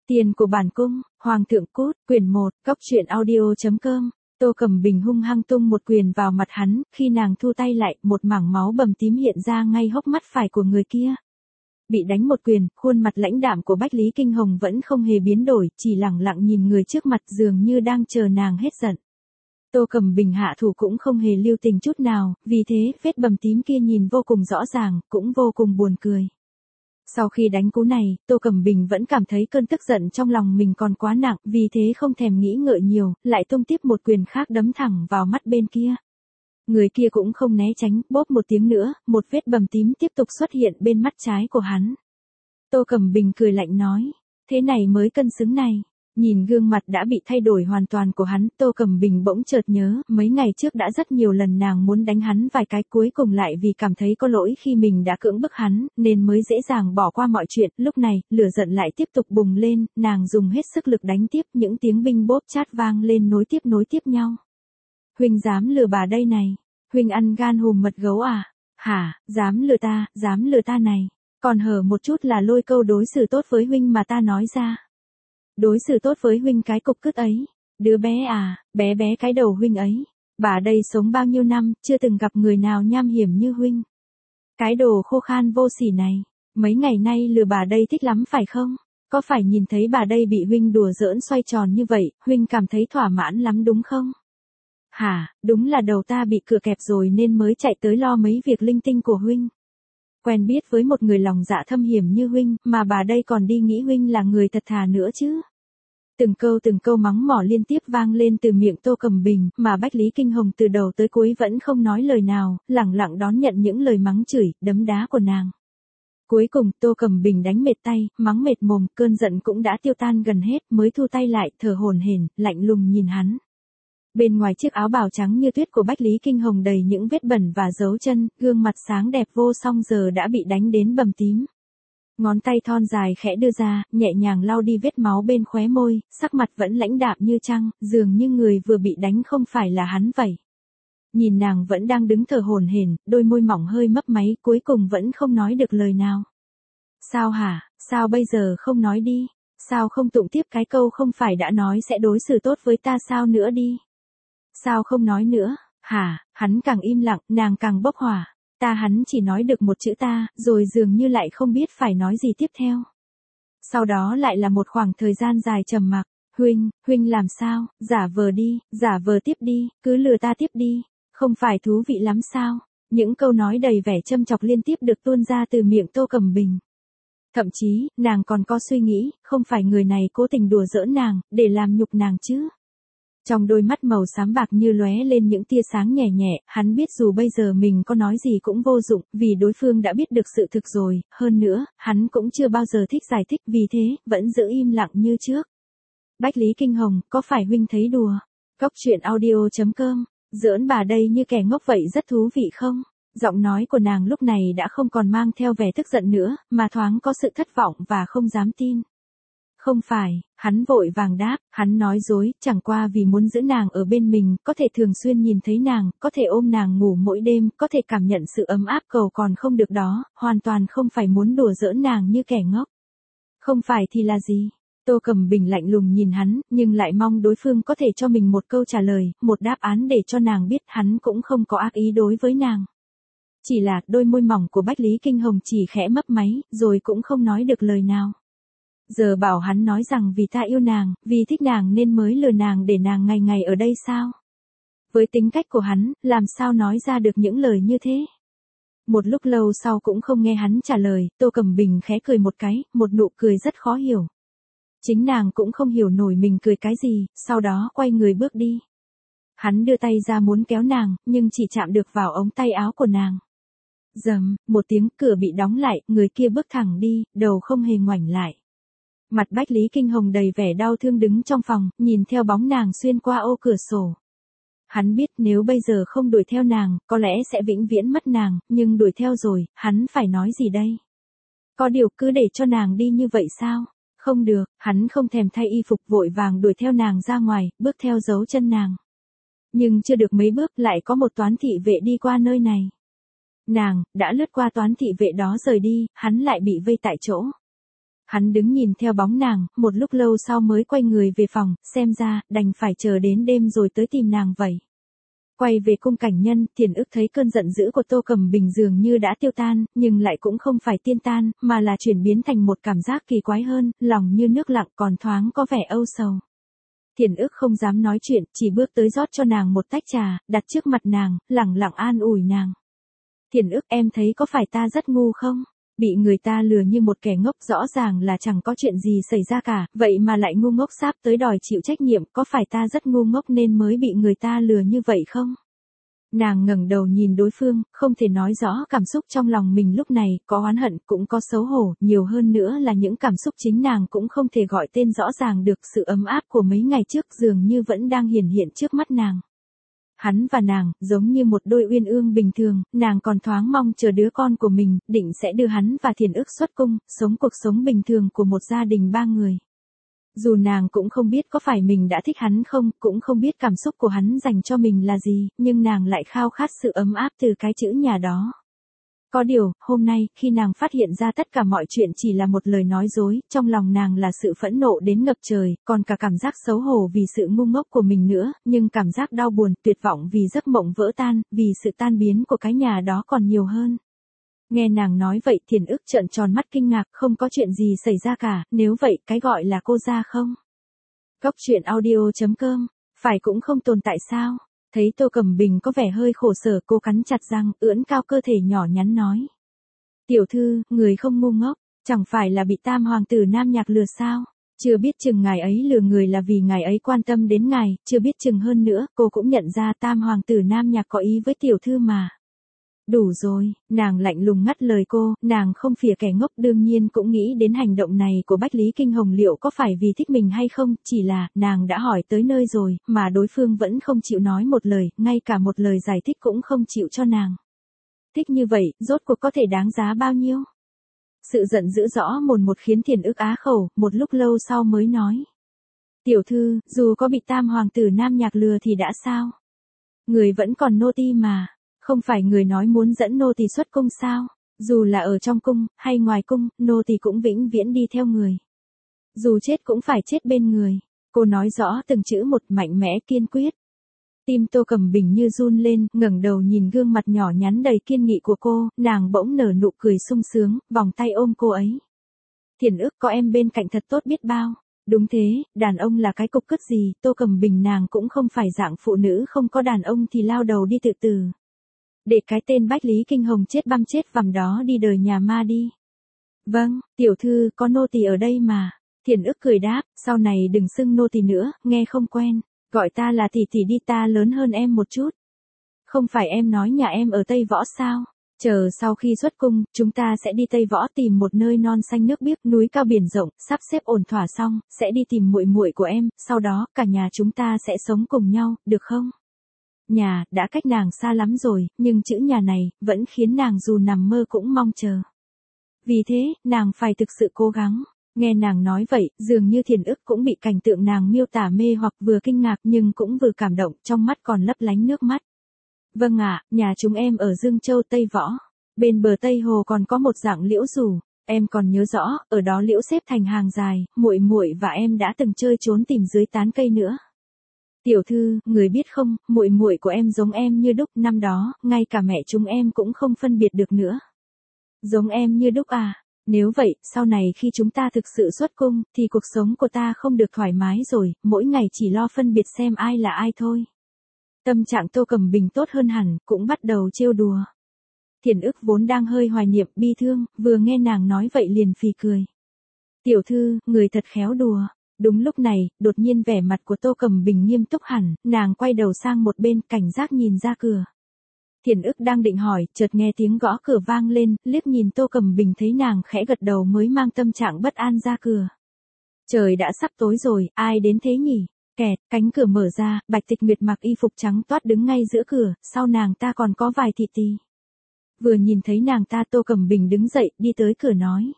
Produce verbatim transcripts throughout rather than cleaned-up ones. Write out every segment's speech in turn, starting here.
Tiền của bản cung, Hoàng thượng cút, quyển một, cóc truyện audio chấm com. Tô Cẩm Bình hung hăng tung một quyền vào mặt hắn, khi nàng thu tay lại, một mảng máu bầm tím hiện ra ngay hốc mắt phải của người kia. Bị đánh một quyền, khuôn mặt lãnh đạm của Bách Lý Kinh Hồng vẫn không hề biến đổi, chỉ lẳng lặng nhìn người trước mặt dường như đang chờ nàng hết giận. Tô Cẩm Bình hạ thủ cũng không hề lưu tình chút nào, vì thế vết bầm tím kia nhìn vô cùng rõ ràng, cũng vô cùng buồn cười. Sau khi đánh cú này, Tô Cẩm Bình vẫn cảm thấy cơn tức giận trong lòng mình còn quá nặng, vì thế không thèm nghĩ ngợi nhiều, lại tung tiếp một quyền khác đấm thẳng vào mắt bên kia. Người kia cũng không né tránh, bóp một tiếng nữa, một vết bầm tím tiếp tục xuất hiện bên mắt trái của hắn. Tô Cẩm Bình cười lạnh nói, thế này mới cân xứng này. Nhìn gương mặt đã bị thay đổi hoàn toàn của hắn, Tô Cẩm Bình bỗng chợt nhớ, mấy ngày trước đã rất nhiều lần nàng muốn đánh hắn vài cái, cuối cùng lại vì cảm thấy có lỗi khi mình đã cưỡng bức hắn, nên mới dễ dàng bỏ qua mọi chuyện. Lúc này, lửa giận lại tiếp tục bùng lên, nàng dùng hết sức lực đánh tiếp, những tiếng binh bốp chát vang lên nối tiếp nối tiếp nhau. Huynh dám lừa bà đây này, huynh ăn gan hùm mật gấu à, hả, dám lừa ta, dám lừa ta này, còn hở một chút là lôi câu đối xử tốt với huynh mà ta nói ra. Đối xử tốt với huynh cái cục cứt ấy, đứa bé à, bé bé cái đầu huynh ấy, bà đây sống bao nhiêu năm, chưa từng gặp người nào nham hiểm như huynh. Cái đồ khô khan vô sỉ này, mấy ngày nay lừa bà đây thích lắm phải không? Có phải nhìn thấy bà đây bị huynh đùa giỡn xoay tròn như vậy, huynh cảm thấy thỏa mãn lắm đúng không? Hả, đúng là đầu ta bị cửa kẹp rồi nên mới chạy tới lo mấy việc linh tinh của huynh. Quen biết với một người lòng dạ thâm hiểm như huynh, mà bà đây còn đi nghĩ huynh là người thật thà nữa chứ. Từng câu từng câu mắng mỏ liên tiếp vang lên từ miệng Tô Cẩm Bình, mà Bách Lý Kinh Hồng từ đầu tới cuối vẫn không nói lời nào, lẳng lặng đón nhận những lời mắng chửi, đấm đá của nàng. Cuối cùng Tô Cẩm Bình đánh mệt tay, mắng mệt mồm, cơn giận cũng đã tiêu tan gần hết, mới thu tay lại, thở hổn hển, lạnh lùng nhìn hắn. Bên ngoài chiếc áo bào trắng như tuyết của Bách Lý Kinh Hồng đầy những vết bẩn và dấu chân, gương mặt sáng đẹp vô song giờ đã bị đánh đến bầm tím. Ngón tay thon dài khẽ đưa ra, nhẹ nhàng lau đi vết máu bên khóe môi, sắc mặt vẫn lãnh đạm như trăng, dường như người vừa bị đánh không phải là hắn vậy. Nhìn nàng vẫn đang đứng thở hổn hển, đôi môi mỏng hơi mấp máy, cuối cùng vẫn không nói được lời nào. Sao hả, sao bây giờ không nói đi, sao không tụng tiếp cái câu không phải đã nói sẽ đối xử tốt với ta sao nữa đi. Sao không nói nữa, hả, hắn càng im lặng, nàng càng bốc hỏa. Ta hắn chỉ nói được một chữ ta, rồi dường như lại không biết phải nói gì tiếp theo. Sau đó lại là một khoảng thời gian dài trầm mặc, huynh, huynh làm sao, giả vờ đi, giả vờ tiếp đi, cứ lừa ta tiếp đi, không phải thú vị lắm sao. Những câu nói đầy vẻ châm chọc liên tiếp được tuôn ra từ miệng Tô Cẩm Bình. Thậm chí, nàng còn có suy nghĩ, không phải người này cố tình đùa giỡn nàng, để làm nhục nàng chứ. Trong đôi mắt màu xám bạc như lóe lên những tia sáng nhẹ nhẹ, hắn biết dù bây giờ mình có nói gì cũng vô dụng, vì đối phương đã biết được sự thực rồi, hơn nữa, hắn cũng chưa bao giờ thích giải thích, vì thế, vẫn giữ im lặng như trước. Bách Lý Kinh Hồng, có phải huynh thấy đùa? Cóc truyện audio chấm com, giỡn bà đây như kẻ ngốc vậy rất thú vị không? Giọng nói của nàng lúc này đã không còn mang theo vẻ tức giận nữa, mà thoáng có sự thất vọng và không dám tin. Không phải, hắn vội vàng đáp, hắn nói dối, chẳng qua vì muốn giữ nàng ở bên mình, có thể thường xuyên nhìn thấy nàng, có thể ôm nàng ngủ mỗi đêm, có thể cảm nhận sự ấm áp cầu còn không được đó, hoàn toàn không phải muốn đùa giỡn nàng như kẻ ngốc. Không phải thì là gì? Tô Cẩm Bình lạnh lùng nhìn hắn, nhưng lại mong đối phương có thể cho mình một câu trả lời, một đáp án để cho nàng biết hắn cũng không có ác ý đối với nàng. Chỉ là đôi môi mỏng của Bách Lý Kinh Hồng chỉ khẽ mấp máy, rồi cũng không nói được lời nào. Giờ bảo hắn nói rằng vì ta yêu nàng, vì thích nàng nên mới lừa nàng để nàng ngày ngày ở đây sao? Với tính cách của hắn, làm sao nói ra được những lời như thế? Một lúc lâu sau cũng không nghe hắn trả lời, Tô Cẩm Bình khẽ cười một cái, một nụ cười rất khó hiểu. Chính nàng cũng không hiểu nổi mình cười cái gì, sau đó quay người bước đi. Hắn đưa tay ra muốn kéo nàng, nhưng chỉ chạm được vào ống tay áo của nàng. Rầm, một tiếng, cửa bị đóng lại, người kia bước thẳng đi, đầu không hề ngoảnh lại. Mặt Bách Lý Kinh Hồng đầy vẻ đau thương đứng trong phòng, nhìn theo bóng nàng xuyên qua ô cửa sổ. Hắn biết nếu bây giờ không đuổi theo nàng, có lẽ sẽ vĩnh viễn mất nàng, nhưng đuổi theo rồi, hắn phải nói gì đây? Có điều cứ để cho nàng đi như vậy sao? Không được, hắn không thèm thay y phục vội vàng đuổi theo nàng ra ngoài, bước theo dấu chân nàng. Nhưng chưa được mấy bước lại có một toán thị vệ đi qua nơi này. Nàng, đã lướt qua toán thị vệ đó rời đi, hắn lại bị vây tại chỗ. Hắn đứng nhìn theo bóng nàng, một lúc lâu sau mới quay người về phòng, xem ra, đành phải chờ đến đêm rồi tới tìm nàng vậy. Quay về cung cảnh nhân, Thiền ức thấy cơn giận dữ của Tô Cẩm Bình dường như đã tiêu tan, nhưng lại cũng không phải tiên tan, mà là chuyển biến thành một cảm giác kỳ quái hơn, lòng như nước lặng còn thoáng có vẻ âu sầu. Thiền ức không dám nói chuyện, chỉ bước tới rót cho nàng một tách trà, đặt trước mặt nàng, lẳng lặng an ủi nàng. Thiền ức, em thấy có phải ta rất ngu không? Bị người ta lừa như một kẻ ngốc, rõ ràng là chẳng có chuyện gì xảy ra cả, vậy mà lại ngu ngốc sáp tới đòi chịu trách nhiệm, có phải ta rất ngu ngốc nên mới bị người ta lừa như vậy không? Nàng ngẩng đầu nhìn đối phương, không thể nói rõ cảm xúc trong lòng mình lúc này, có oán hận, cũng có xấu hổ, nhiều hơn nữa là những cảm xúc chính nàng cũng không thể gọi tên rõ ràng được, sự ấm áp của mấy ngày trước dường như vẫn đang hiển hiện trước mắt nàng. Hắn và nàng, giống như một đôi uyên ương bình thường, nàng còn thoáng mong chờ đứa con của mình, định sẽ đưa hắn và Thiền ức xuất cung, sống cuộc sống bình thường của một gia đình ba người. Dù nàng cũng không biết có phải mình đã thích hắn không, cũng không biết cảm xúc của hắn dành cho mình là gì, nhưng nàng lại khao khát sự ấm áp từ cái chữ nhà đó. Có điều, hôm nay, khi nàng phát hiện ra tất cả mọi chuyện chỉ là một lời nói dối, trong lòng nàng là sự phẫn nộ đến ngập trời, còn cả cảm giác xấu hổ vì sự ngu ngốc của mình nữa, nhưng cảm giác đau buồn, tuyệt vọng vì giấc mộng vỡ tan, vì sự tan biến của cái nhà đó còn nhiều hơn. Nghe nàng nói vậy, Thiền ức trợn tròn mắt kinh ngạc, không có chuyện gì xảy ra cả, nếu vậy, cái gọi là cô gia không? Cốc truyện audio chấm com, phải cũng không tồn tại sao? Thấy Tô Cẩm Bình có vẻ hơi khổ sở, cô cắn chặt răng, ưỡn cao cơ thể nhỏ nhắn nói. Tiểu thư, người không ngu ngốc, chẳng phải là bị tam hoàng tử Nam Nhạc lừa sao? Chưa biết chừng ngài ấy lừa người là vì ngài ấy quan tâm đến ngài, chưa biết chừng hơn nữa, cô cũng nhận ra tam hoàng tử Nam Nhạc có ý với tiểu thư mà. Đủ rồi, nàng lạnh lùng ngắt lời cô, nàng không phìa kẻ ngốc, đương nhiên cũng nghĩ đến hành động này của Bách Lý Kinh Hồng liệu có phải vì thích mình hay không, chỉ là, nàng đã hỏi tới nơi rồi, mà đối phương vẫn không chịu nói một lời, ngay cả một lời giải thích cũng không chịu cho nàng. Thích như vậy, rốt cuộc có thể đáng giá bao nhiêu? Sự giận dữ rõ mồn một khiến Thiền ức á khẩu, một lúc lâu sau mới nói. Tiểu thư, dù có bị tam hoàng tử Nam Nhạc lừa thì đã sao? Người vẫn còn nô ti mà. Không phải người nói muốn dẫn nô tỳ xuất cung sao? Dù là ở trong cung, hay ngoài cung, nô tỳ cũng vĩnh viễn đi theo người. Dù chết cũng phải chết bên người. Cô nói rõ từng chữ một, mạnh mẽ kiên quyết. Tim Tô Cẩm Bình như run lên, ngẩng đầu nhìn gương mặt nhỏ nhắn đầy kiên nghị của cô, nàng bỗng nở nụ cười sung sướng, vòng tay ôm cô ấy. Thiền ức, có em bên cạnh thật tốt biết bao. Đúng thế, đàn ông là cái cục cứt gì, Tô Cẩm Bình nàng cũng không phải dạng phụ nữ không có đàn ông thì lao đầu đi tự tử. Để cái tên Bách Lý Kinh Hồng chết băm chết vằm đó đi đời nhà ma đi. Vâng, tiểu thư, có nô tỳ ở đây mà. Thiền ức cười đáp, sau này đừng xưng nô tỳ nữa, nghe không quen. Gọi ta là tỷ tỷ đi, ta lớn hơn em một chút. Không phải em nói nhà em ở Tây Võ sao? Chờ sau khi xuất cung, chúng ta sẽ đi Tây Võ tìm một nơi non xanh nước biếc, núi cao biển rộng, sắp xếp ổn thỏa xong, sẽ đi tìm muội muội của em, sau đó cả nhà chúng ta sẽ sống cùng nhau, được không? Nhà, đã cách nàng xa lắm rồi, nhưng chữ nhà này, vẫn khiến nàng dù nằm mơ cũng mong chờ. Vì thế, nàng phải thực sự cố gắng. Nghe nàng nói vậy, dường như Thiền ức cũng bị cảnh tượng nàng miêu tả mê hoặc, vừa kinh ngạc nhưng cũng vừa cảm động, trong mắt còn lấp lánh nước mắt. Vâng ạ, nhà chúng em ở Dương Châu Tây Võ. Bên bờ Tây Hồ còn có một dạng liễu rủ, em còn nhớ rõ, ở đó liễu xếp thành hàng dài, muội muội và em đã từng chơi trốn tìm dưới tán cây nữa. Tiểu thư, người biết không, muội muội của em giống em như đúc, năm đó, ngay cả mẹ chúng em cũng không phân biệt được nữa. Giống em như đúc à? Nếu vậy, sau này khi chúng ta thực sự xuất cung, thì cuộc sống của ta không được thoải mái rồi, mỗi ngày chỉ lo phân biệt xem ai là ai thôi. Tâm trạng Tô Cẩm Bình tốt hơn hẳn, cũng bắt đầu trêu đùa. Thiền ức vốn đang hơi hoài niệm, bi thương, vừa nghe nàng nói vậy liền phì cười. Tiểu thư, người thật khéo đùa. Đúng lúc này, đột nhiên vẻ mặt của Tô Cẩm Bình nghiêm túc hẳn, nàng quay đầu sang một bên, cảnh giác nhìn ra cửa. Thiền ức đang định hỏi, chợt nghe tiếng gõ cửa vang lên, liếc nhìn Tô Cẩm Bình thấy nàng khẽ gật đầu mới mang tâm trạng bất an ra cửa. Trời đã sắp tối rồi, ai đến thế nhỉ? Kẹt, cánh cửa mở ra, Bạch Tịch Nguyệt mặc y phục trắng toát đứng ngay giữa cửa, sau nàng ta còn có vài thị tỳ. Vừa nhìn thấy nàng ta, Tô Cẩm Bình đứng dậy, đi tới cửa nói.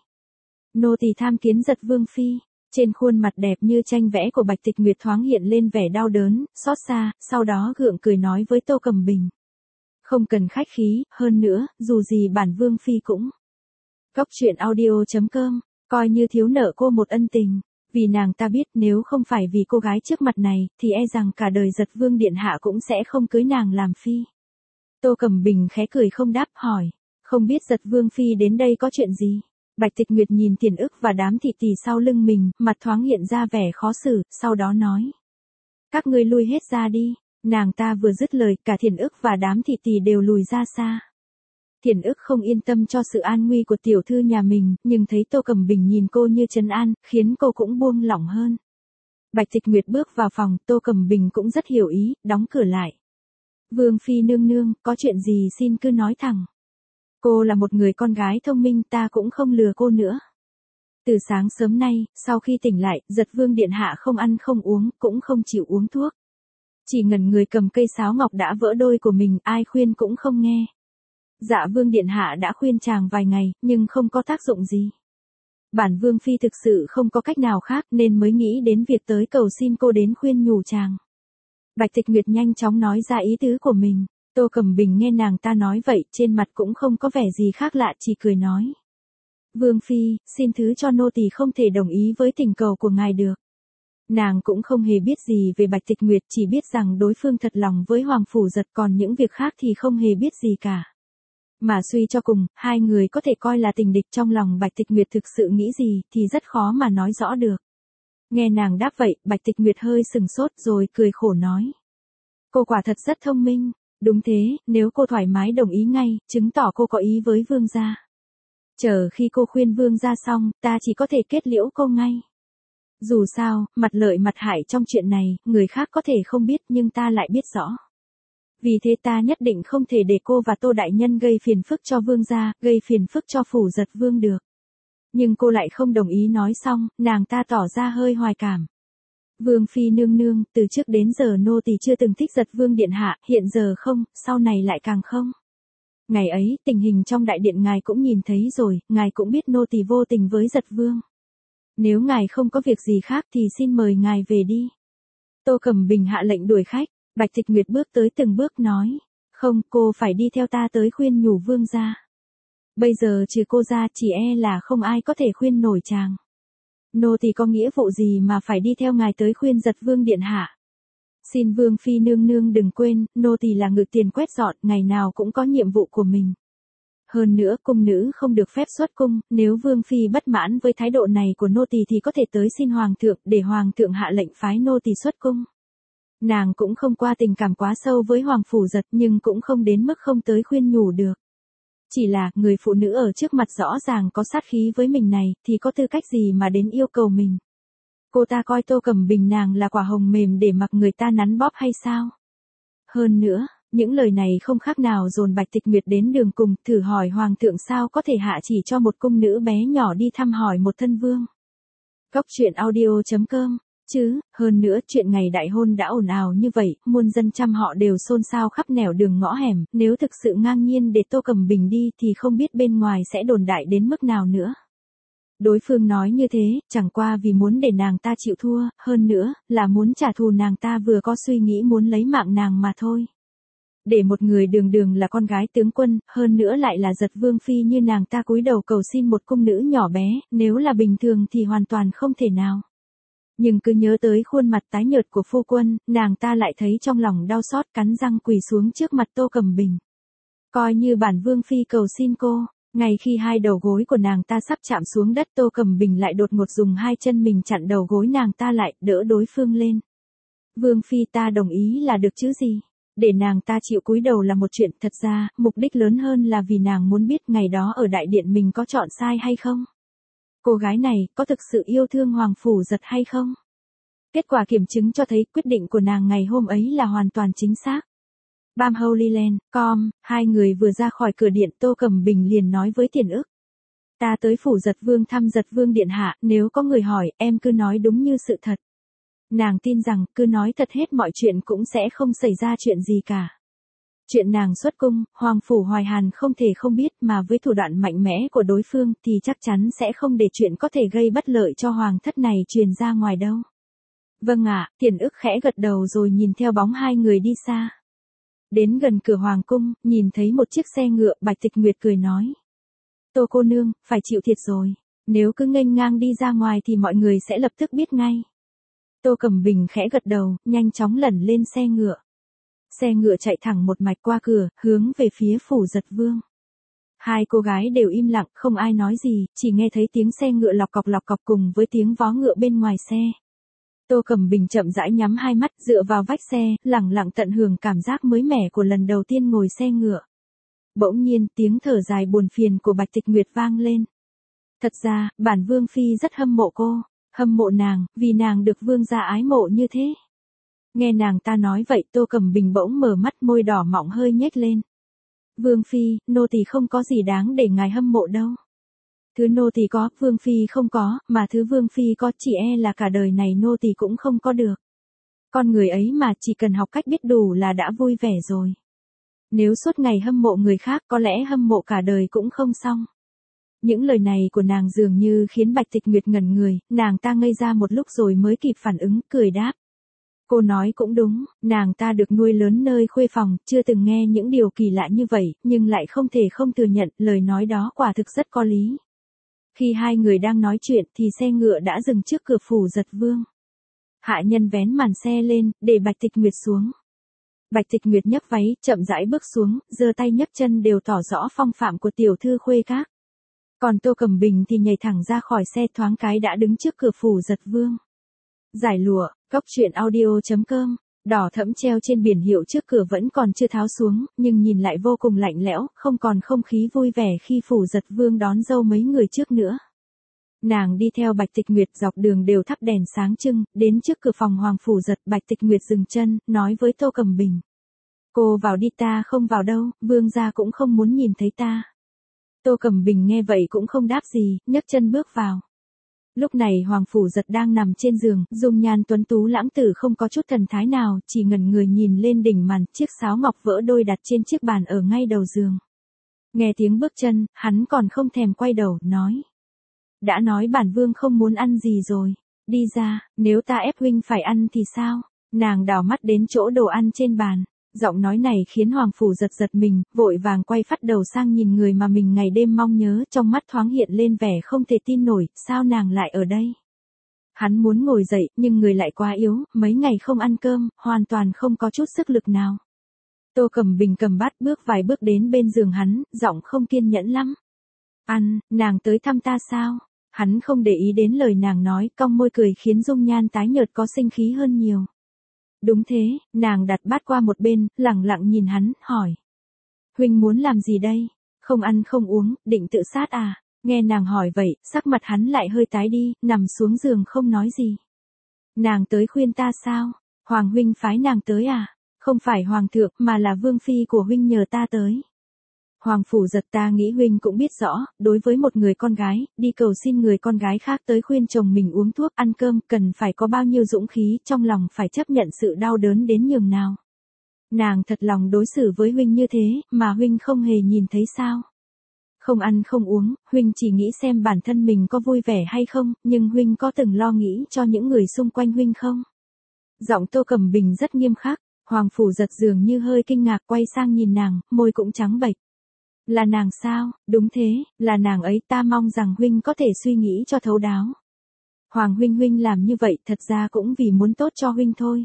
Nô tỳ tham kiến Giật Vương phi. Trên khuôn mặt đẹp như tranh vẽ của Bạch Tịch Nguyệt thoáng hiện lên vẻ đau đớn, xót xa, sau đó gượng cười nói với Tô Cẩm Bình. Không cần khách khí, hơn nữa, dù gì bản Vương phi cũng. Cốc truyện audio chấm com Coi như thiếu nợ cô một ân tình, vì nàng ta biết nếu không phải vì cô gái trước mặt này, thì e rằng cả đời Giật Vương điện hạ cũng sẽ không cưới nàng làm phi. Tô Cẩm Bình khẽ cười không đáp, hỏi, không biết Giật Vương phi đến đây có chuyện gì? Bạch Tịch Nguyệt nhìn Tiền Ức và đám thị tỳ sau lưng mình, mặt thoáng hiện ra vẻ khó xử, sau đó nói. Các ngươi lui hết ra đi. Nàng ta vừa dứt lời, cả Thiền Ức và đám thị tỳ đều lùi ra xa. Thiền Ức không yên tâm cho sự an nguy của tiểu thư nhà mình, nhưng thấy Tô Cẩm Bình nhìn cô như trấn an, khiến cô cũng buông lỏng hơn. Bạch Tịch Nguyệt bước vào phòng, Tô Cẩm Bình cũng rất hiểu ý, đóng cửa lại. Vương phi nương nương, có chuyện gì xin cứ nói thẳng. Cô là một người con gái thông minh, ta cũng không lừa cô nữa. Từ sáng sớm nay, sau khi tỉnh lại, Giật Vương điện hạ không ăn không uống, cũng không chịu uống thuốc. Chỉ ngẩn người cầm cây sáo ngọc đã vỡ đôi của mình, ai khuyên cũng không nghe. Dạ Vương điện hạ đã khuyên chàng vài ngày, nhưng không có tác dụng gì. Bản Vương phi thực sự không có cách nào khác nên mới nghĩ đến việc tới cầu xin cô đến khuyên nhủ chàng. Bạch Tịch Nguyệt nhanh chóng nói ra ý tứ của mình. Tô Cẩm Bình nghe nàng ta nói vậy, trên mặt cũng không có vẻ gì khác lạ, chỉ cười nói. Vương phi, xin thứ cho nô tỳ không thể đồng ý với tình cầu của ngài được. Nàng cũng không hề biết gì về Bạch Tịch Nguyệt, chỉ biết rằng đối phương thật lòng với Hoàng Phủ Giật, còn những việc khác thì không hề biết gì cả. Mà suy cho cùng, hai người có thể coi là tình địch, trong lòng Bạch Tịch Nguyệt thực sự nghĩ gì thì rất khó mà nói rõ được. Nghe nàng đáp vậy, Bạch Tịch Nguyệt hơi sừng sốt rồi cười khổ nói. Cô quả thật rất thông minh. Đúng thế, nếu cô thoải mái đồng ý ngay, chứng tỏ cô có ý với vương gia. Chờ khi cô khuyên vương gia xong, ta chỉ có thể kết liễu cô ngay. Dù sao, mặt lợi mặt hại trong chuyện này, người khác có thể không biết nhưng ta lại biết rõ. Vì thế ta nhất định không thể để cô và Tô đại nhân gây phiền phức cho vương gia, gây phiền phức cho Phủ Giật Vương được. Nhưng cô lại không đồng ý. Nói xong, nàng ta tỏ ra hơi hoài cảm. Vương phi nương nương, từ trước đến giờ nô tỳ chưa từng thích Giật Vương điện hạ, hiện giờ không, sau này lại càng không. Ngày ấy, tình hình trong đại điện ngài cũng nhìn thấy rồi, ngài cũng biết nô tỳ vô tình với Giật Vương. Nếu ngài không có việc gì khác thì xin mời ngài về đi. Tô Cẩm Bình hạ lệnh đuổi khách, Bạch Tịch Nguyệt bước tới từng bước nói, không, cô phải đi theo ta tới khuyên nhủ vương gia. Bây giờ trừ cô ra chỉ e là không ai có thể khuyên nổi chàng. Nô tỳ có nghĩa vụ gì mà phải đi theo ngài tới khuyên Giật Vương điện hạ. Xin Vương phi nương nương đừng quên, nô tỳ là ngự tiền quét dọn, ngày nào cũng có nhiệm vụ của mình. Hơn nữa, cung nữ không được phép xuất cung, nếu Vương phi bất mãn với thái độ này của nô tỳ thì có thể tới xin hoàng thượng, để hoàng thượng hạ lệnh phái nô tỳ xuất cung. Nàng cũng không qua tình cảm quá sâu với Hoàng Phủ Giật, nhưng cũng không đến mức không tới khuyên nhủ được. Chỉ là, người phụ nữ ở trước mặt rõ ràng có sát khí với mình này, thì có tư cách gì mà đến yêu cầu mình. Cô ta coi Tô Cẩm Bình nàng là quả hồng mềm để mặc người ta nắn bóp hay sao? Hơn nữa, những lời này không khác nào dồn Bạch Tịch Nguyệt đến đường cùng, thử hỏi hoàng thượng sao có thể hạ chỉ cho một cung nữ bé nhỏ đi thăm hỏi một thân vương. Cốc truyện audio chấm com Chứ, hơn nữa chuyện ngày đại hôn đã ồn ào như vậy, muôn dân trăm họ đều xôn xao khắp nẻo đường ngõ hẻm, nếu thực sự ngang nhiên để Tô Cẩm Bình đi thì không biết bên ngoài sẽ đồn đại đến mức nào nữa. Đối phương nói như thế, chẳng qua vì muốn để nàng ta chịu thua, hơn nữa, là muốn trả thù nàng ta vừa có suy nghĩ muốn lấy mạng nàng mà thôi. Để một người đường đường là con gái tướng quân, hơn nữa lại là Giật Vương phi như nàng ta cúi đầu cầu xin một cung nữ nhỏ bé, nếu là bình thường thì hoàn toàn không thể nào. Nhưng cứ nhớ tới khuôn mặt tái nhợt của phu quân, nàng ta lại thấy trong lòng đau xót, cắn răng quỳ xuống trước mặt Tô Cẩm Bình. Coi như bản Vương phi cầu xin cô. Ngay khi hai đầu gối của nàng ta sắp chạm xuống đất, Tô Cẩm Bình lại đột ngột dùng hai chân mình chặn đầu gối nàng ta lại, đỡ đối phương lên. Vương phi, ta đồng ý là được chứ gì? Để nàng ta chịu cúi đầu là một chuyện, thật ra, mục đích lớn hơn là vì nàng muốn biết ngày đó ở đại điện mình có chọn sai hay không? Cô gái này, có thực sự yêu thương Hoàng Phủ Giật hay không? Kết quả kiểm chứng cho thấy quyết định của nàng ngày hôm ấy là hoàn toàn chính xác. Bam Holy Land, com, hai người vừa ra khỏi cửa điện, Tô Cẩm Bình liền nói với Tiền Ức. Ta tới Phủ Giật Vương thăm Giật Vương điện hạ, nếu có người hỏi, em cứ nói đúng như sự thật. Nàng tin rằng, cứ nói thật hết mọi chuyện cũng sẽ không xảy ra chuyện gì cả. Chuyện nàng xuất cung, Hoàng Phủ Hoài Hàn không thể không biết, mà với thủ đoạn mạnh mẽ của đối phương thì chắc chắn sẽ không để chuyện có thể gây bất lợi cho Hoàng thất này truyền ra ngoài đâu. Vâng ạ, Tiền Ức khẽ gật đầu rồi nhìn theo bóng hai người đi xa. Đến gần cửa hoàng cung, nhìn thấy một chiếc xe ngựa, Bạch Tịch Nguyệt cười nói. Tô cô nương, phải chịu thiệt rồi. Nếu cứ nghênh ngang đi ra ngoài thì mọi người sẽ lập tức biết ngay. Tô Cẩm Bình khẽ gật đầu, nhanh chóng lẩn lên xe ngựa. Xe ngựa chạy thẳng một mạch qua cửa, hướng về phía Phủ Giật Vương. Hai cô gái đều im lặng, không ai nói gì, chỉ nghe thấy tiếng xe ngựa lọc cọc lọc cọc cùng với tiếng vó ngựa bên ngoài xe. Tô Cẩm Bình chậm rãi nhắm hai mắt, dựa vào vách xe, lẳng lặng tận hưởng cảm giác mới mẻ của lần đầu tiên ngồi xe ngựa. Bỗng nhiên, tiếng thở dài buồn phiền của Bạch Tịch Nguyệt vang lên. Thật ra, bản Vương Phi rất hâm mộ cô, hâm mộ nàng, vì nàng được Vương gia ái mộ như thế. Nghe nàng ta nói vậy, Tô Cẩm Bình bỗng mở mắt, môi đỏ mọng hơi nhếch lên. Vương Phi, nô tỳ không có gì đáng để ngài hâm mộ đâu. Thứ nô tỳ có, Vương Phi không có, mà thứ Vương Phi có chỉ e là cả đời này nô tỳ cũng không có được. Con người ấy mà chỉ cần học cách biết đủ là đã vui vẻ rồi. Nếu suốt ngày hâm mộ người khác có lẽ hâm mộ cả đời cũng không xong. Những lời này của nàng dường như khiến Bạch Tịch Nguyệt ngẩn người, nàng ta ngây ra một lúc rồi mới kịp phản ứng, cười đáp. Cô nói cũng đúng, nàng ta được nuôi lớn nơi khuê phòng, chưa từng nghe những điều kỳ lạ như vậy, nhưng lại không thể không thừa nhận, lời nói đó quả thực rất có lý. Khi hai người đang nói chuyện thì xe ngựa đã dừng trước cửa Phủ Giật Vương. Hạ nhân vén màn xe lên, để Bạch Tịch Nguyệt xuống. Bạch Tịch Nguyệt nhấc váy, chậm rãi bước xuống, giơ tay nhấc chân đều tỏ rõ phong phạm của tiểu thư khuê các. Còn Tô Cẩm Bình thì nhảy thẳng ra khỏi xe, thoáng cái đã đứng trước cửa Phủ Giật Vương. Giải lụa, góc truyện audio chấm com, đỏ thẫm treo trên biển hiệu trước cửa vẫn còn chưa tháo xuống, nhưng nhìn lại vô cùng lạnh lẽo, không còn không khí vui vẻ khi Phủ Giật Vương đón dâu mấy người trước nữa. Nàng đi theo Bạch Tịch Nguyệt dọc đường đều thắp đèn sáng trưng, đến trước cửa phòng Hoàng Phủ Giật, Bạch Tịch Nguyệt dừng chân, nói với Tô Cẩm Bình. Cô vào đi, ta không vào đâu, Vương gia cũng không muốn nhìn thấy ta. Tô Cẩm Bình nghe vậy cũng không đáp gì, nhấc chân bước vào. Lúc này Hoàng Phủ Giật đang nằm trên giường, dung nhan tuấn tú lãng tử không có chút thần thái nào, chỉ ngẩn người nhìn lên đỉnh màn, chiếc sáo ngọc vỡ đôi đặt trên chiếc bàn ở ngay đầu giường. Nghe tiếng bước chân, hắn còn không thèm quay đầu, nói. Đã nói bản Vương không muốn ăn gì rồi, đi ra, nếu ta ép huynh phải ăn thì sao? Nàng đảo mắt đến chỗ đồ ăn trên bàn. Giọng nói này khiến Hoàng Phủ Giật giật mình, vội vàng quay phắt đầu sang nhìn người mà mình ngày đêm mong nhớ, trong mắt thoáng hiện lên vẻ không thể tin nổi, sao nàng lại ở đây? Hắn muốn ngồi dậy, nhưng người lại quá yếu, mấy ngày không ăn cơm, hoàn toàn không có chút sức lực nào. Tô Cẩm Bình cầm bát bước vài bước đến bên giường hắn, giọng không kiên nhẫn lắm. Ăn, nàng tới thăm ta sao? Hắn không để ý đến lời nàng nói, cong môi cười khiến dung nhan tái nhợt có sinh khí hơn nhiều. Đúng thế, nàng đặt bát qua một bên, lẳng lặng nhìn hắn, hỏi. Huynh muốn làm gì đây? Không ăn không uống, định tự sát à? Nghe nàng hỏi vậy, sắc mặt hắn lại hơi tái đi, nằm xuống giường không nói gì. Nàng tới khuyên ta sao? Hoàng huynh phái nàng tới à? Không phải hoàng thượng, mà là vương phi của huynh nhờ ta tới. Hoàng Phủ Giật, ta nghĩ huynh cũng biết rõ, đối với một người con gái, đi cầu xin người con gái khác tới khuyên chồng mình uống thuốc ăn cơm, cần phải có bao nhiêu dũng khí, trong lòng phải chấp nhận sự đau đớn đến nhường nào. Nàng thật lòng đối xử với huynh như thế, mà huynh không hề nhìn thấy sao? Không ăn không uống, huynh chỉ nghĩ xem bản thân mình có vui vẻ hay không, nhưng huynh có từng lo nghĩ cho những người xung quanh huynh không? Giọng Tô Cẩm Bình rất nghiêm khắc, Hoàng Phủ Giật dường như hơi kinh ngạc, quay sang nhìn nàng, môi cũng trắng bệch. Là nàng sao? Đúng thế, là nàng ấy, ta mong rằng huynh có thể suy nghĩ cho thấu đáo. Hoàng huynh huynh làm như vậy thật ra cũng vì muốn tốt cho huynh thôi.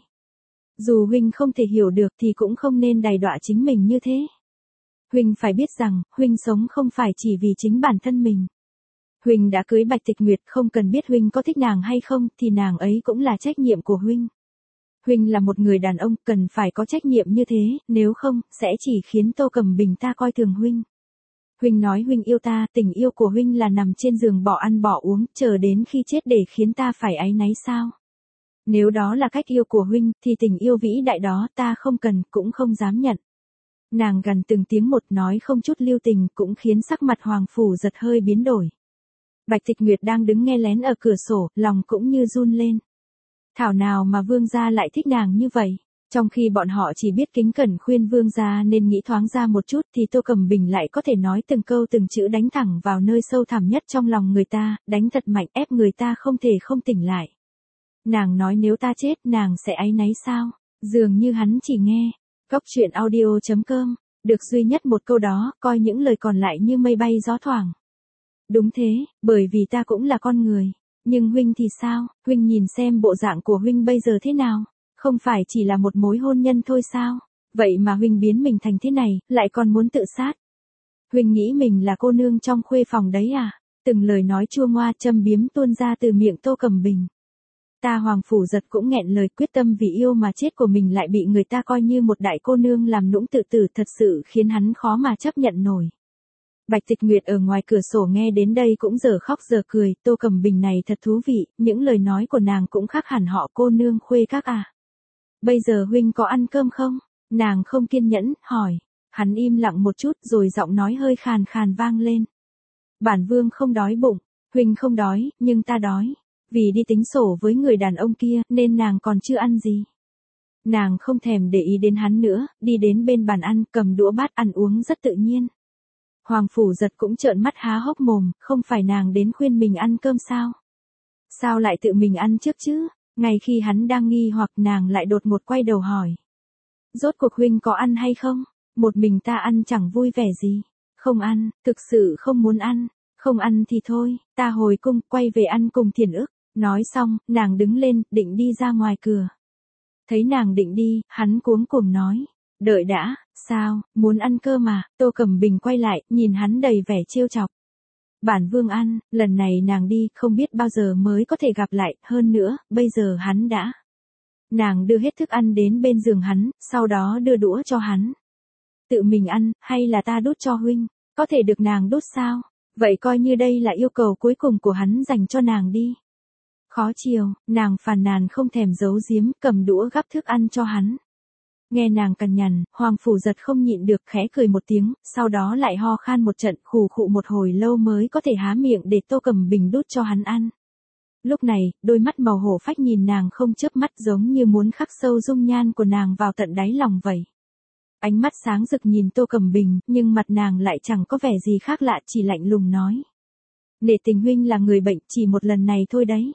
Dù huynh không thể hiểu được thì cũng không nên đày đọa chính mình như thế. Huynh phải biết rằng, huynh sống không phải chỉ vì chính bản thân mình. Huynh đã cưới Bạch Tịch Nguyệt, không cần biết huynh có thích nàng hay không, thì nàng ấy cũng là trách nhiệm của huynh. Huynh là một người đàn ông, cần phải có trách nhiệm như thế, nếu không, sẽ chỉ khiến Tô Cẩm Bình ta coi thường huynh. Huynh nói huynh yêu ta, tình yêu của huynh là nằm trên giường bỏ ăn bỏ uống, chờ đến khi chết để khiến ta phải áy náy sao? Nếu đó là cách yêu của huynh, thì tình yêu vĩ đại đó ta không cần, cũng không dám nhận. Nàng gần từng tiếng một nói không chút lưu tình, cũng khiến sắc mặt Hoàng Phủ Giật hơi biến đổi. Bạch Tịch Nguyệt đang đứng nghe lén ở cửa sổ, lòng cũng như run lên. Thảo nào mà vương gia lại thích nàng như vậy? Trong khi bọn họ chỉ biết kính cẩn khuyên vương gia nên nghĩ thoáng ra một chút thì Tô Cẩm Bình lại có thể nói từng câu từng chữ đánh thẳng vào nơi sâu thẳm nhất trong lòng người ta, đánh thật mạnh ép người ta không thể không tỉnh lại. Nàng nói nếu ta chết nàng sẽ áy náy sao? Dường như hắn chỉ nghe. Góc truyện audio chấm com. Được duy nhất một câu đó, coi những lời còn lại như mây bay gió thoảng. Đúng thế, bởi vì ta cũng là con người. Nhưng huynh thì sao, huynh nhìn xem bộ dạng của huynh bây giờ thế nào, không phải chỉ là một mối hôn nhân thôi sao, vậy mà huynh biến mình thành thế này, lại còn muốn tự sát. Huynh nghĩ mình là cô nương trong khuê phòng đấy à? Từng lời nói chua ngoa châm biếm tuôn ra từ miệng Tô Cẩm Bình. Ta Hoàng Phủ Giật cũng nghẹn lời, quyết tâm vì yêu mà chết của mình lại bị người ta coi như một đại cô nương làm nũng tự tử, thật sự khiến hắn khó mà chấp nhận nổi. Bạch Tịch Nguyệt ở ngoài cửa sổ nghe đến đây cũng giờ khóc giờ cười, Tô Cẩm Bình này thật thú vị, những lời nói của nàng cũng khác hẳn họ cô nương khuê các à. Bây giờ huynh có ăn cơm không? Nàng không kiên nhẫn, hỏi. Hắn im lặng một chút rồi giọng nói hơi khàn khàn vang lên. Bản vương không đói bụng, huynh không đói, nhưng ta đói. Vì đi tính sổ với người đàn ông kia nên nàng còn chưa ăn gì. Nàng không thèm để ý đến hắn nữa, đi đến bên bàn ăn, cầm đũa bát ăn uống rất tự nhiên. Hoàng Phủ Giật cũng trợn mắt há hốc mồm, không phải nàng đến khuyên mình ăn cơm sao? Sao lại tự mình ăn trước chứ? Ngay khi hắn đang nghi hoặc nàng lại đột ngột quay đầu hỏi. Rốt cuộc huynh có ăn hay không? Một mình ta ăn chẳng vui vẻ gì. Không ăn, thực sự không muốn ăn. Không ăn thì thôi, ta hồi cung, quay về ăn cùng Thiền Ức. Nói xong, nàng đứng lên, định đi ra ngoài cửa. Thấy nàng định đi, hắn cuống cuồng nói. Đợi đã, sao, muốn ăn cơm à? Tô Cẩm Bình quay lại, nhìn hắn đầy vẻ trêu chọc. Bản vương ăn, lần này nàng đi, không biết bao giờ mới có thể gặp lại, hơn nữa, bây giờ hắn đã. Nàng đưa hết thức ăn đến bên giường hắn, sau đó đưa đũa cho hắn. Tự mình ăn, hay là ta đút cho huynh? Có thể được nàng đút sao? Vậy coi như đây là yêu cầu cuối cùng của hắn dành cho nàng đi. Khó chiều, nàng phàn nàn không thèm giấu giếm, cầm đũa gắp thức ăn cho hắn. Nghe nàng cằn nhằn, Hoàng Phủ Giật không nhịn được khẽ cười một tiếng, sau đó lại ho khan một trận, khù khụ một hồi lâu mới có thể há miệng để Tô Cẩm Bình đút cho hắn ăn. Lúc này, đôi mắt màu hổ phách nhìn nàng không chớp mắt giống như muốn khắc sâu dung nhan của nàng vào tận đáy lòng vậy. Ánh mắt sáng rực nhìn Tô Cẩm Bình, nhưng mặt nàng lại chẳng có vẻ gì khác lạ, chỉ lạnh lùng nói. Nể tình huynh là người bệnh, chỉ một lần này thôi đấy.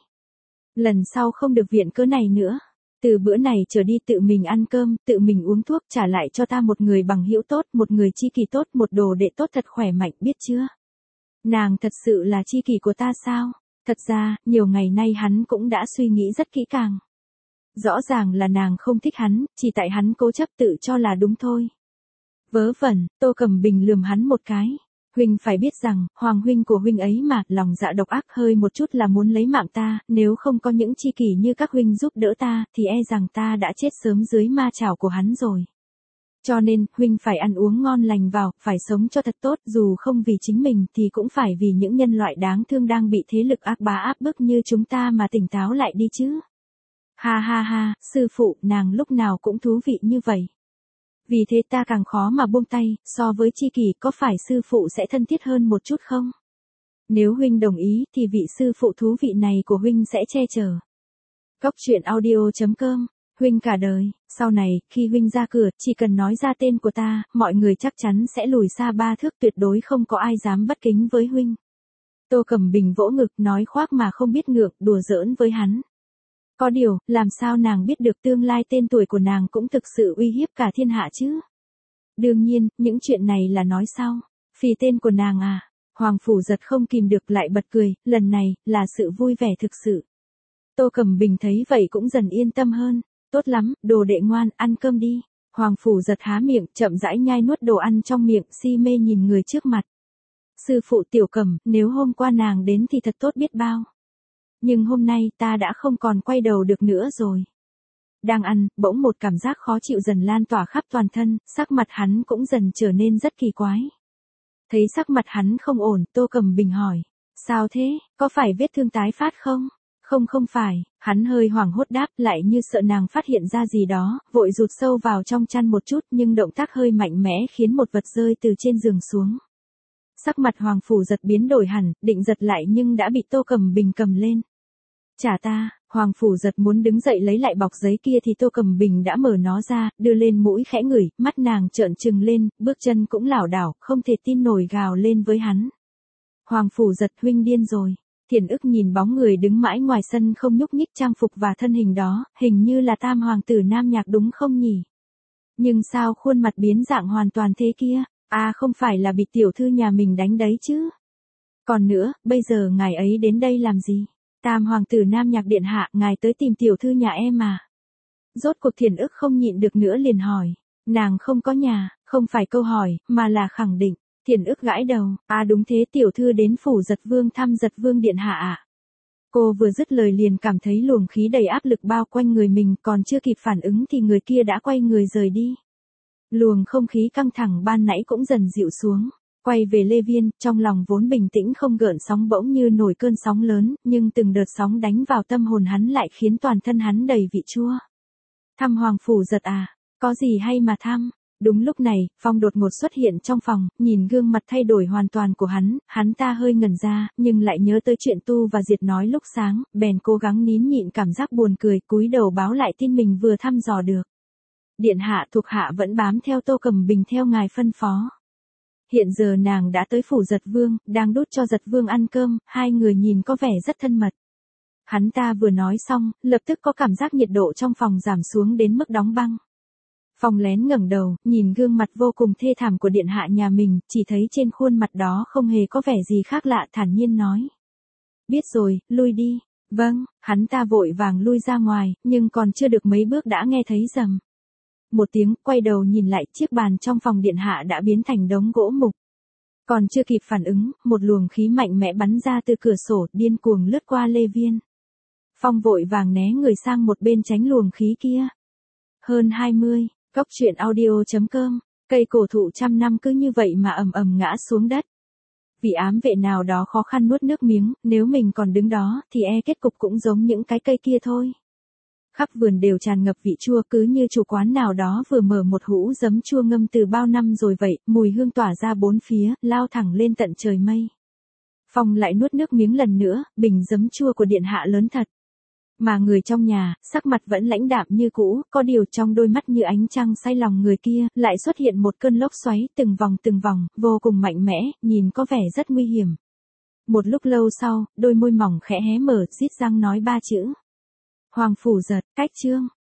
Lần sau không được viện cớ này nữa. Từ bữa này trở đi tự mình ăn cơm, tự mình uống thuốc, trả lại cho ta một người bằng hữu tốt, một người tri kỷ tốt, một đồ đệ tốt thật khỏe mạnh, biết chưa? Nàng thật sự là tri kỷ của ta sao? Thật ra, nhiều ngày nay hắn cũng đã suy nghĩ rất kỹ càng. Rõ ràng là nàng không thích hắn, chỉ tại hắn cố chấp tự cho là đúng thôi. Vớ vẩn, Tô Cẩm Bình lườm hắn một cái. Huynh phải biết rằng, hoàng huynh của huynh ấy mà, lòng dạ độc ác hơi một chút là muốn lấy mạng ta, nếu không có những tri kỷ như các huynh giúp đỡ ta, thì e rằng ta đã chết sớm dưới ma chảo của hắn rồi. Cho nên, huynh phải ăn uống ngon lành vào, phải sống cho thật tốt, dù không vì chính mình thì cũng phải vì những nhân loại đáng thương đang bị thế lực ác bá áp bức như chúng ta mà tỉnh táo lại đi chứ. Ha ha ha, sư phụ, nàng lúc nào cũng thú vị như vậy. Vì thế ta càng khó mà buông tay, so với tri kỷ có phải sư phụ sẽ thân thiết hơn một chút không? Nếu huynh đồng ý thì vị sư phụ thú vị này của huynh sẽ che chở. Cốc truyện audio chấm com, huynh cả đời, sau này, khi huynh ra cửa, chỉ cần nói ra tên của ta, mọi người chắc chắn sẽ lùi xa ba thước, tuyệt đối không có ai dám bất kính với huynh. Tô Cẩm Bình vỗ ngực nói khoác mà không biết ngượng, đùa giỡn với hắn. Có điều, làm sao nàng biết được tương lai tên tuổi của nàng cũng thực sự uy hiếp cả thiên hạ chứ? Đương nhiên, những chuyện này là nói sau. Phì tên của nàng à? Hoàng Phủ Giật không kìm được lại bật cười, lần này, là sự vui vẻ thực sự. Tô Cẩm Bình thấy vậy cũng dần yên tâm hơn. Tốt lắm, đồ đệ ngoan, ăn cơm đi. Hoàng Phủ Giật há miệng, chậm rãi nhai nuốt đồ ăn trong miệng, si mê nhìn người trước mặt. Sư phụ Tiểu Cẩm, nếu hôm qua nàng đến thì thật tốt biết bao. Nhưng hôm nay ta đã không còn quay đầu được nữa rồi. Đang ăn, bỗng một cảm giác khó chịu dần lan tỏa khắp toàn thân, sắc mặt hắn cũng dần trở nên rất kỳ quái. Thấy sắc mặt hắn không ổn, Tô Cẩm Bình hỏi. Sao thế, có phải vết thương tái phát không? Không không phải, hắn hơi hoảng hốt đáp lại như sợ nàng phát hiện ra gì đó, vội rụt sâu vào trong chăn một chút nhưng động tác hơi mạnh mẽ khiến một vật rơi từ trên giường xuống. Sắc mặt Hoàng Phủ Giật biến đổi hẳn, định giật lại nhưng đã bị Tô Cẩm Bình cầm lên. Trả ta, Hoàng Phủ Giật muốn đứng dậy lấy lại bọc giấy kia thì Tô Cẩm Bình đã mở nó ra, đưa lên mũi khẽ ngửi, mắt nàng trợn trừng lên, bước chân cũng lảo đảo, không thể tin nổi gào lên với hắn. Hoàng Phủ Giật, huynh điên rồi. Thiền Ức nhìn bóng người đứng mãi ngoài sân không nhúc nhích trang phục và thân hình đó, hình như là tam hoàng tử Nam Nhạc đúng không nhỉ? Nhưng sao khuôn mặt biến dạng hoàn toàn thế kia? À không phải là bị tiểu thư nhà mình đánh đấy chứ? Còn nữa, bây giờ ngài ấy đến đây làm gì? Tam hoàng tử Nam Nhạc điện hạ, ngài tới tìm tiểu thư nhà em à? Rốt cuộc Thiền ức không nhịn được nữa liền hỏi. Nàng không có nhà, không phải câu hỏi, mà là khẳng định. Thiền ức gãi đầu, à đúng thế, tiểu thư đến phủ Giật Vương thăm Giật Vương điện hạ ạ. À? Cô vừa dứt lời liền cảm thấy luồng khí đầy áp lực bao quanh người mình, còn chưa kịp phản ứng thì người kia đã quay người rời đi. Luồng không khí căng thẳng ban nãy cũng dần dịu xuống. Quay về Lê Viên, trong lòng vốn bình tĩnh không gợn sóng bỗng như nổi cơn sóng lớn, nhưng từng đợt sóng đánh vào tâm hồn hắn lại khiến toàn thân hắn đầy vị chua. Thăm Hoàng phủ Giật à, có gì hay mà thăm? Đúng lúc này, Phong đột ngột xuất hiện trong phòng, nhìn gương mặt thay đổi hoàn toàn của hắn, hắn ta hơi ngẩn ra, nhưng lại nhớ tới chuyện Tu và Diệt nói lúc sáng, bèn cố gắng nín nhịn cảm giác buồn cười, cúi đầu báo lại tin mình vừa thăm dò được. Điện hạ, thuộc hạ vẫn bám theo Tô Cẩm Bình theo ngài phân phó. Hiện giờ nàng đã tới phủ Giật Vương, đang đút cho Giật Vương ăn cơm, hai người nhìn có vẻ rất thân mật. Hắn ta vừa nói xong, lập tức có cảm giác nhiệt độ trong phòng giảm xuống đến mức đóng băng. Phong lén ngẩng đầu, nhìn gương mặt vô cùng thê thảm của điện hạ nhà mình, chỉ thấy trên khuôn mặt đó không hề có vẻ gì khác lạ, thản nhiên nói. Biết rồi, lui đi. Vâng, hắn ta vội vàng lui ra ngoài, nhưng còn chưa được mấy bước đã nghe thấy rầm. Một tiếng, quay đầu nhìn lại, chiếc bàn trong phòng điện hạ đã biến thành đống gỗ mục. Còn chưa kịp phản ứng, một luồng khí mạnh mẽ bắn ra từ cửa sổ, điên cuồng lướt qua Lê Viên. Phong vội vàng né người sang một bên tránh luồng khí kia. Hơn hai mươi, Cốc truyện audio chấm com, cây cổ thụ trăm năm cứ như vậy mà ầm ầm ngã xuống đất. Vì ám vệ nào đó khó khăn nuốt nước miếng, nếu mình còn đứng đó, thì e kết cục cũng giống những cái cây kia thôi. Khắp vườn đều tràn ngập vị chua, cứ như chủ quán nào đó vừa mở một hũ giấm chua ngâm từ bao năm rồi vậy, mùi hương tỏa ra bốn phía, lao thẳng lên tận trời mây. Phong lại nuốt nước miếng lần nữa, bình giấm chua của điện hạ lớn thật. Mà người trong nhà, sắc mặt vẫn lãnh đạm như cũ, có điều trong đôi mắt như ánh trăng say lòng người kia, lại xuất hiện một cơn lốc xoáy, từng vòng từng vòng, vô cùng mạnh mẽ, nhìn có vẻ rất nguy hiểm. Một lúc lâu sau, đôi môi mỏng khẽ hé mở, rít răng nói ba chữ. Hoàng phủ Giật, cách chương.